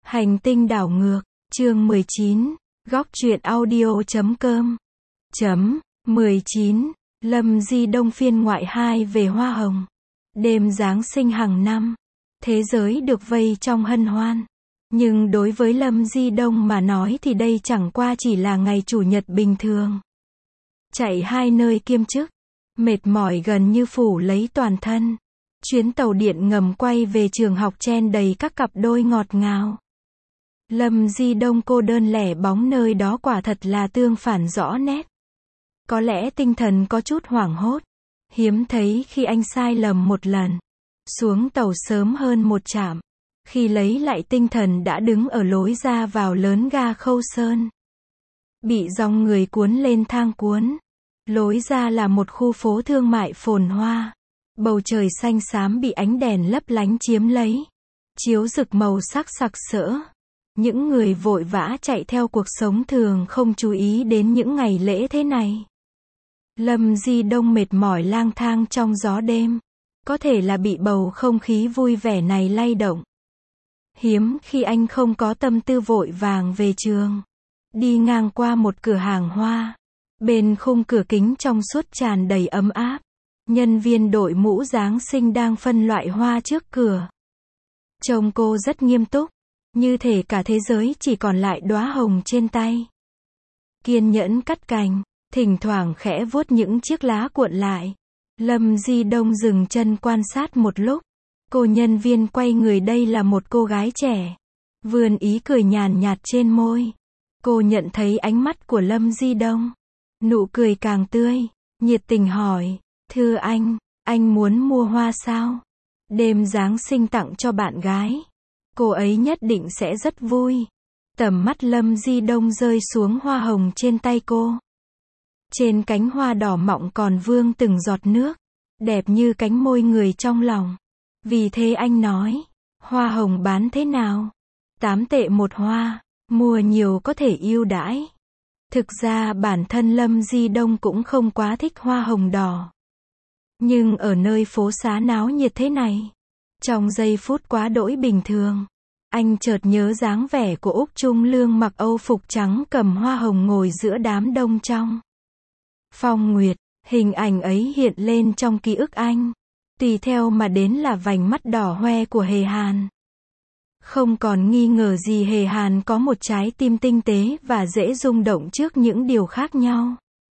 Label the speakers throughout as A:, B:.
A: Hành tinh đảo ngược, chương 19, góc truyện audio.com. 19, Lâm Di Đông phiên ngoại 2 về hoa hồng. Đêm Giáng sinh hàng năm, thế giới được vây trong hân hoan. Nhưng đối với Lâm Di Đông mà nói thì đây chẳng qua chỉ là ngày chủ nhật bình thường. Chạy hai nơi kiêm chức, mệt mỏi gần như phủ lấy toàn thân. Chuyến tàu điện ngầm quay về trường học chen đầy các cặp đôi ngọt ngào. Lâm Di Đông cô đơn lẻ bóng nơi đó quả thật là tương phản rõ nét. Có lẽ tinh thần có chút hoảng hốt. Hiếm thấy khi anh sai lầm một lần. Xuống tàu sớm hơn một trạm. Khi lấy lại tinh thần đã đứng ở lối ra vào lớn ga Khâu Sơn. Bị dòng người cuốn lên thang cuốn. Lối ra là một khu phố thương mại phồn hoa. Bầu trời xanh xám bị ánh đèn lấp lánh chiếm lấy. Chiếu rực màu sắc sặc sỡ. Những người vội vã chạy theo cuộc sống thường không chú ý đến những ngày lễ thế này. Lâm Di Đông mệt mỏi lang thang trong gió đêm. Có thể là bị bầu không khí vui vẻ này lay động. Hiếm khi anh không có tâm tư vội vàng về trường. Đi ngang qua một cửa hàng hoa. Bên khung cửa kính trong suốt tràn đầy ấm áp. Nhân viên đội mũ Giáng sinh đang phân loại hoa trước cửa. Trông cô rất nghiêm túc. Như thể cả thế giới chỉ còn lại đóa hồng trên tay. Kiên nhẫn cắt cành, thỉnh thoảng khẽ vuốt những chiếc lá cuộn lại. Lâm Di Đông dừng chân quan sát một lúc. Cô nhân viên quay người, đây là một cô gái trẻ. Vươn ý cười nhàn nhạt trên môi. Cô nhận thấy ánh mắt của Lâm Di Đông. Nụ cười càng tươi, nhiệt tình hỏi, thưa anh muốn mua hoa sao? Đêm Giáng sinh tặng cho bạn gái. Cô ấy nhất định sẽ rất vui. Tầm mắt Lâm Di Đông rơi xuống hoa hồng trên tay cô. Trên cánh hoa đỏ mọng còn vương từng giọt nước. Đẹp như cánh môi người trong lòng. Vì thế anh nói, hoa hồng bán thế nào? 8 tệ một hoa, mua nhiều có thể ưu đãi. Thực ra bản thân Lâm Di Đông cũng không quá thích hoa hồng đỏ. Nhưng ở nơi phố xá náo nhiệt thế này, trong giây phút quá đỗi bình thường, anh chợt nhớ dáng vẻ của Úc Trung Lương mặc âu phục trắng cầm hoa hồng ngồi giữa đám đông trong phong nguyệt. Hình ảnh ấy hiện lên trong ký ức anh. Tùy theo mà đến là vành mắt đỏ hoe của Hề Hàn. Không còn nghi ngờ gì Hề Hàn có một trái tim tinh tế và dễ rung động trước những điều khác nhau.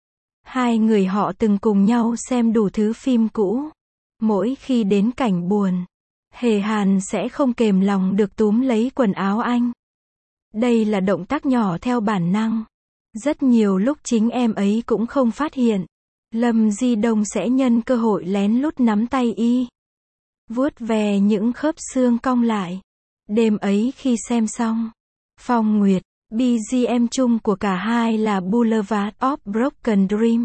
A: Hai người họ từng cùng nhau xem đủ thứ phim cũ. Mỗi khi đến cảnh buồn, Hề Hàn sẽ không kềm lòng được túm lấy quần áo anh. Đây là động tác nhỏ theo bản năng. Rất nhiều lúc chính em ấy cũng không phát hiện. Lâm Di Đông sẽ nhân cơ hội lén lút nắm tay y. Vuốt ve những khớp xương cong lại. Đêm ấy khi xem xong Phong Nguyệt, BGM chung của cả hai là Boulevard of Broken Dream.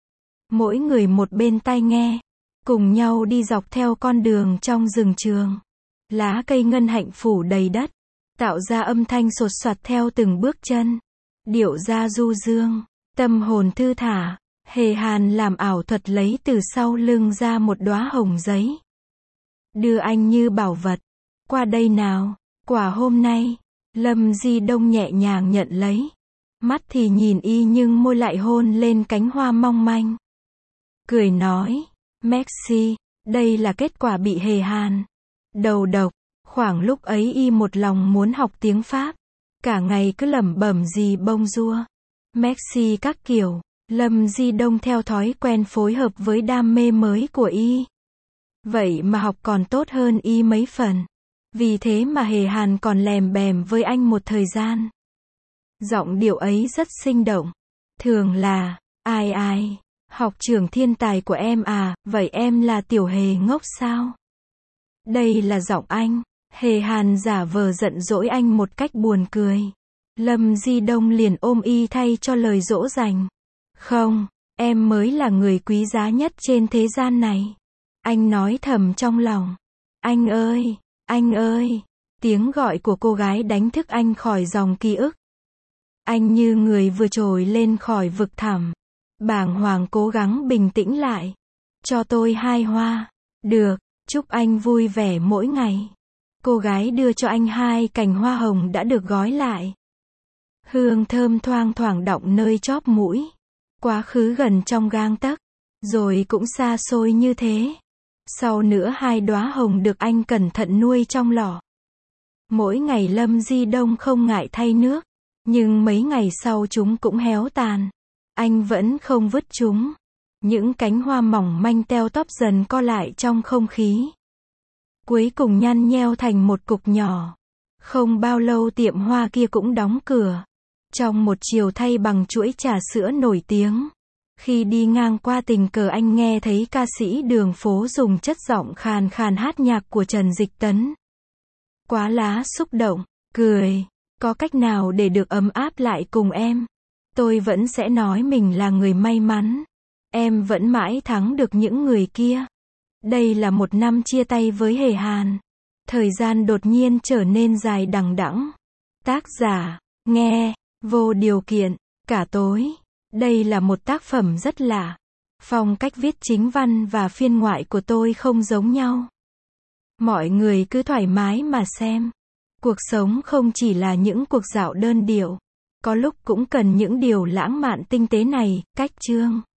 A: Mỗi người một bên tai nghe. Cùng nhau đi dọc theo con đường trong rừng trường. Lá cây ngân hạnh phủ đầy đất. Tạo ra âm thanh sột soạt theo từng bước chân. Điệu ra du dương. Tâm hồn thư thả. Hề Hàn làm ảo thuật lấy từ sau lưng ra một đóa hồng giấy. Đưa anh như bảo vật. Qua đây nào, quả hôm nay. Lâm Di Đông nhẹ nhàng nhận lấy. Mắt thì nhìn y nhưng môi lại hôn lên cánh hoa mong manh. Cười nói, merci, đây là kết quả bị Hề Hàn đầu độc. Khoảng lúc ấy y một lòng muốn học tiếng Pháp. Cả ngày cứ lẩm bẩm gì bonjour, merci các kiểu. Lâm Di Đông theo thói quen phối hợp với đam mê mới của y. Vậy mà học còn tốt hơn y mấy phần. Vì thế mà Hề Hàn còn lèm bèm với anh một thời gian. Giọng điệu ấy rất sinh động. Thường là, ai, học trưởng thiên tài của em à, vậy em là tiểu Hề ngốc sao? Đây là giọng anh. Hề Hàn giả vờ giận dỗi anh một cách buồn cười. Lâm Di Đông liền ôm y thay cho lời dỗ dành. Không, em mới là người quý giá nhất trên thế gian này. Anh nói thầm trong lòng. Anh ơi. Tiếng gọi của cô gái đánh thức anh khỏi dòng ký ức. Anh như người vừa trồi lên khỏi vực thẳm. Bàng hoàng cố gắng bình tĩnh lại. Cho tôi 2 hoa. Được, chúc anh vui vẻ mỗi ngày. Cô gái đưa cho anh 2 cành hoa hồng đã được gói lại. Hương thơm thoang thoảng đọng nơi chóp mũi. Quá khứ gần trong gang tấc, rồi cũng xa xôi như thế. Sau nữa 2 đóa hồng được anh cẩn thận nuôi trong lọ. Mỗi ngày Lâm Di Đông không ngại thay nước, nhưng mấy ngày sau chúng cũng héo tàn. Anh vẫn không vứt chúng. Những cánh hoa mỏng manh teo tóp dần co lại trong không khí. Cuối cùng nhăn nheo thành một cục nhỏ. Không bao lâu tiệm hoa kia cũng đóng cửa. Trong một chiều thay bằng chuỗi trà sữa nổi tiếng. Khi đi ngang qua tình cờ anh nghe thấy ca sĩ đường phố dùng chất giọng khàn khàn hát nhạc của Trần Dịch Tấn. Quá lá xúc động, cười. Có cách nào để được ấm áp lại cùng em? Tôi vẫn sẽ nói mình là người may mắn. Em vẫn mãi thắng được những người kia. Đây là một năm chia tay với Hề Hàn. Thời gian đột nhiên trở nên dài đằng đẵng. Tác giả, nghe, vô điều kiện, cả tối. Đây là một tác phẩm rất lạ. Phong cách viết chính văn và phiên ngoại của tôi không giống nhau. Mọi người cứ thoải mái mà xem. Cuộc sống không chỉ là những cuộc dạo đơn điệu. Có lúc cũng cần những điều lãng mạn tinh tế này. Cách chương